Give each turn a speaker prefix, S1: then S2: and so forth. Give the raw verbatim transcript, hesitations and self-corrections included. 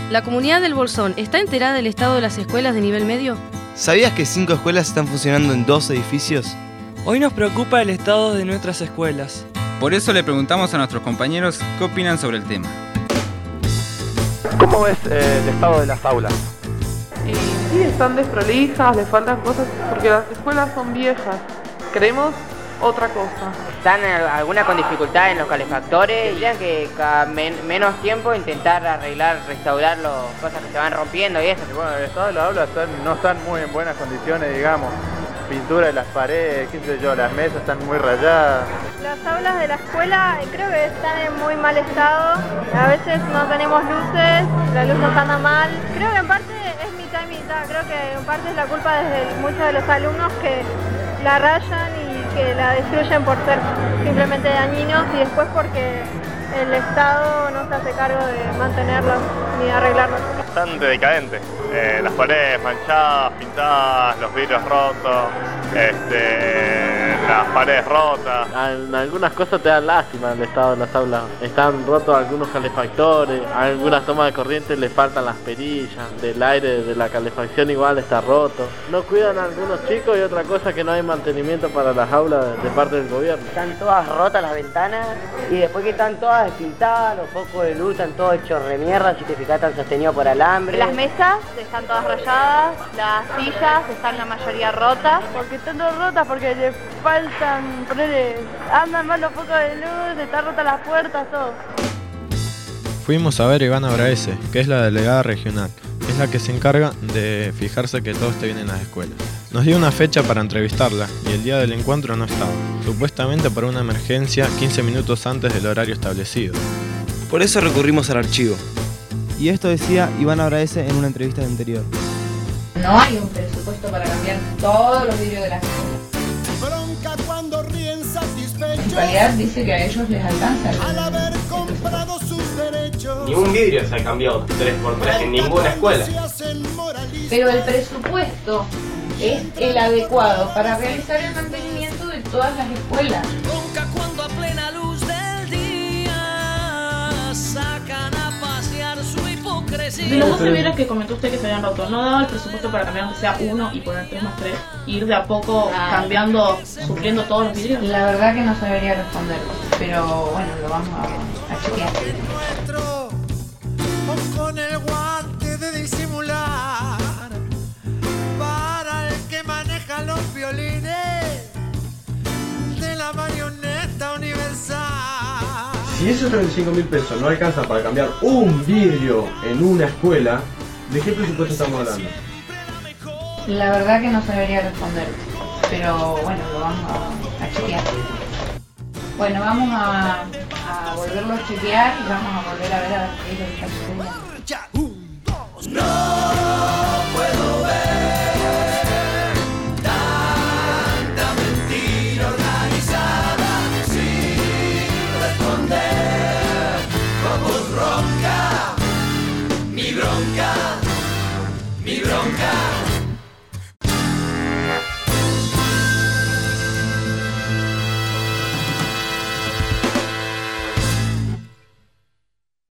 S1: ¿La comunidad del Bolsón está enterada del estado de las escuelas de nivel medio?
S2: ¿Sabías que cinco escuelas están funcionando en dos edificios?
S3: Hoy nos preocupa el estado de nuestras escuelas.
S4: Por eso le preguntamos a nuestros compañeros qué opinan sobre el tema.
S5: ¿Cómo ves eh, el estado de las aulas?
S6: Y sí, están desprolijas, les faltan cosas, porque las escuelas son viejas. Queremos otra cosa.
S7: Están algunas con dificultad en los calefactores. Tendrían que cada men menos tiempo intentar arreglar, restaurar las cosas que se van rompiendo y eso.
S5: Y bueno, el estado de las aulas están, no están muy en buenas condiciones, digamos. Pintura de las paredes, qué sé yo, las mesas están muy rayadas.
S8: Las aulas de la escuela creo que están en muy mal estado. A veces no tenemos luces, la luz nos anda mal. Creo que en parte es mitad y mitad. Creo que en parte es la culpa de muchos de los alumnos que la rayan y que la destruyen por ser simplemente dañinos, y después porque el Estado no se hace cargo de mantenerlos ni de arreglarlos.
S5: Bastante decadentes. Eh, las paredes manchadas, pintadas, los vidrios rotos, este, las paredes rotas.
S9: En algunas cosas te dan lástima el estado de las aulas. Están rotos algunos calefactores, a algunas tomas de corriente le faltan las perillas, del aire de la calefacción igual está roto. No cuidan a algunos chicos, y otra cosa que no hay mantenimiento para las aulas de parte del gobierno.
S7: Están todas rotas las ventanas y después que están todas despintadas, los focos de luz están todos hechos remierda, si te fijas están sostenidos por alambre.
S8: Las mesas están todas rayadas, las sillas están la mayoría rotas.
S10: Porque están todas rotas, porque le faltan, ponerle, andan mal los focos de luz, están rotas las puertas, todo.
S11: Fuimos a ver a Ivana Braese, que es la delegada regional. Es la que se encarga de fijarse que todo esté bien en las escuelas. Nos dio una fecha para entrevistarla y el día del encuentro no estaba, supuestamente por una emergencia quince minutos antes del horario establecido.
S2: Por eso recurrimos al archivo.
S12: Y esto decía Ivana Braese en una entrevista anterior.
S13: No hay un presupuesto para cambiar todos los vidrios de las escuelas.
S14: Bronca cuando ríen satisfechos.
S13: En realidad dice que a ellos les alcanza.
S14: Al haber comprado sus derechos.
S15: Ni un vidrio se ha cambiado tres por tres en ninguna escuela.
S13: Pero el presupuesto es el adecuado para realizar el mantenimiento de todas las escuelas.
S14: Bronca cuando a plena luz del día sacan a pasear su hipocresía.
S16: De los dos servieros que comentó usted que se habían roto, ¿no daba el presupuesto para cambiar aunque sea uno y poner tres más tres? Ir de a poco ah. cambiando, supliendo todos los vidrios.
S13: La verdad que no sabría responder, pero bueno, lo vamos a, a chequear.
S14: Con el guante de disimular para el que maneja los violines de la marioneta universal.
S17: Si esos treinta y cinco mil pesos no alcanzan para cambiar un vidrio en una escuela, ¿de qué presupuesto estamos hablando?
S13: La verdad que no sabría responder, pero bueno, lo vamos a, a chequear. Bueno, vamos a, a volverlo a chequear y vamos a volver a ver a ver qué es lo que está sucediendo.
S14: No puedo ver tanta mentira organizada sin responder. Como bronca, mi bronca, mi bronca.